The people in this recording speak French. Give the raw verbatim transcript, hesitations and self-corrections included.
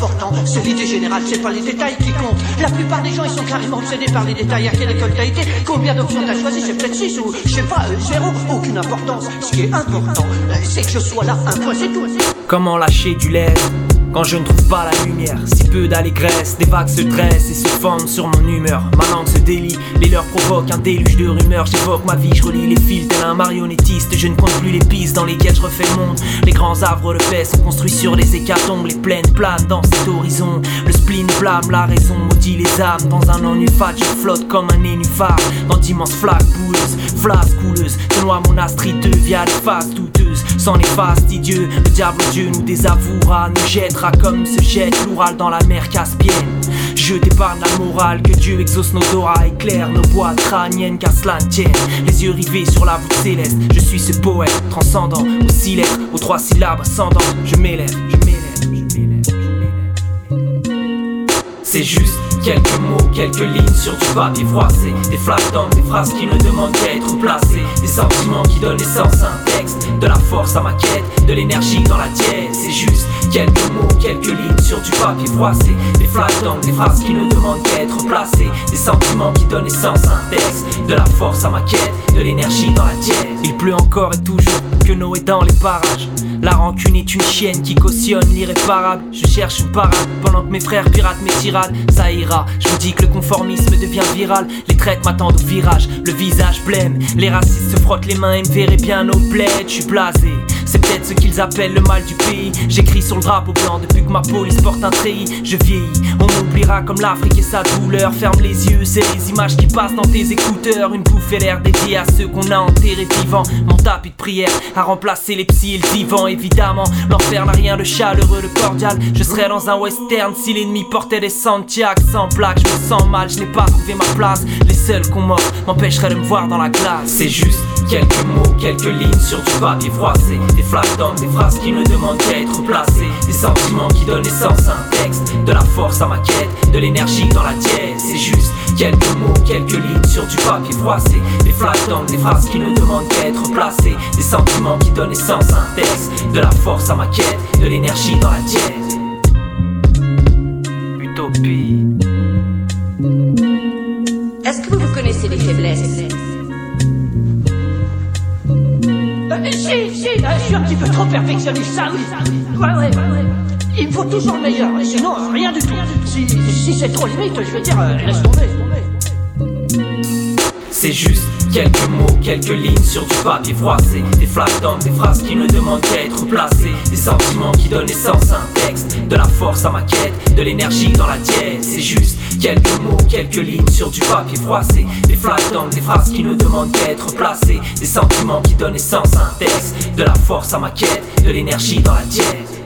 l'important, c'est l'idée générale, c'est pas les détails qui comptent. La plupart des gens, ils sont carrément obsédés par les détails. À quelle école t'as été, combien d'options t'as choisi, c'est peut-être six ou, je sais pas, euh, zéro, aucune importance. Ce qui est important, euh, c'est que je sois là, un point, c'est tout. Comment lâcher du lest quand je ne trouve pas la lumière? Si peu d'allégresse, des vagues se dressent et se fendent sur mon humeur. Ma langue se délie, les leurs provoquent un déluge de rumeurs. J'évoque ma vie, je relis les fils tel un marionnettiste. Je ne compte plus les pistes dans lesquelles je refais le monde. Les grands arbres de paix sont construits sur les hécatombes. Les plaines planent dans cet horizon. Le spleen blâme, la raison maudit les âmes. Dans un ennui fat, je flotte comme un nénuphar dans d'immenses flaques boueuses, flasques couleuses. Je noie mon astrite via les faces douteuses. Sans les fastidieux, le diable Dieu nous désavouera, nous jettera comme se jette l'Oural dans la mer Caspienne. Je t'épargne la morale, que Dieu exauce nos doras, éclaire nos boîtes crâniennes, qu'à cela ne tienne. Les yeux rivés sur la voûte céleste, je suis ce poète transcendant, aux six lettres, aux trois syllabes ascendant. Je m'élève, je m'élève, je m'élève, je m'élève. C'est juste quelques mots, quelques lignes sur du papier froissé. Des flaques d'encre, des phrases qui ne demandent qu'à être placées. Des sentiments qui donnent essence à un texte. De la force à ma quête, de l'énergie dans la tienne. C'est juste quelques mots, quelques lignes sur du papier froissé. Des flaques d'encre, des phrases qui ne demandent qu'à être placées. Des sentiments qui donnent essence à un texte. De la force à ma quête, de l'énergie dans la tienne. Il pleut encore et toujours, que Noé dans les parages. La rancune est une chienne qui cautionne l'irréparable. Je cherche une parade pendant que mes frères piratent mes tirades. Ça ira, je vous dis que le conformisme devient viral. Les traites m'attendent au virage, le visage blême. Les racistes se frottent les mains et me verraient bien au bled. Je suis blasé, c'est peut-être ce qu'ils appellent le mal du pays. J'écris sur le drapeau blanc depuis que ma police porte un treillis. Je vieillis, on m'oubliera comme l'Afrique et sa douleur. Ferme les yeux, c'est les images qui passent dans tes écouteurs. Une bouffée l'air dédiée à ceux qu'on a enterrés vivants. Mon tapis de prière a remplacé les psys et le divan. Évidemment, l'enfer n'a rien de chaleureux, de cordial. Je serais dans un western si l'ennemi portait des Santiago. Sans blague, je me sens mal, je n'ai pas trouvé ma place. Les seuls qu'on mord m'empêcheraient de me voir dans la glace. C'est juste quelques mots, quelques lignes sur du papier froissé. Des flaques d'encre, des phrases qui ne demandent qu'à être placées. Des sentiments qui donnent essence à un texte. De la force à ma quête, de l'énergie dans la tienne. C'est juste quelques mots, quelques lignes sur du papier froissé. Des flaques d'encre, des phrases qui ne demandent qu'à être placées. Des sentiments qui donnent essence à un texte. De la force à ma quête, de l'énergie dans la tienne. Utopie. Est-ce que vous vous connaissez les faiblesses? Euh, si, si, euh, je suis un petit peu trop perfectionniste, ça oui. Ouais, ouais, ouais, ouais. Il me faut toujours le meilleur, et sinon, euh, rien du tout. Si, si c'est trop limite, je vais dire, euh, laisse tomber, laisse tomber. C'est juste quelques mots, quelques lignes sur du papier froissé. Des flaques d'encre, des phrases qui ne demandent qu'à être placées. Des sentiments qui donnent essence à un texte. De la force à ma quête, de l'énergie dans la tienne. C'est juste quelques mots, quelques lignes sur du papier froissé. Des flaques d'encre, des phrases qui ne demandent qu'à être placées. Des sentiments qui donnent essence à un texte. De la force à ma quête, de l'énergie dans la tienne.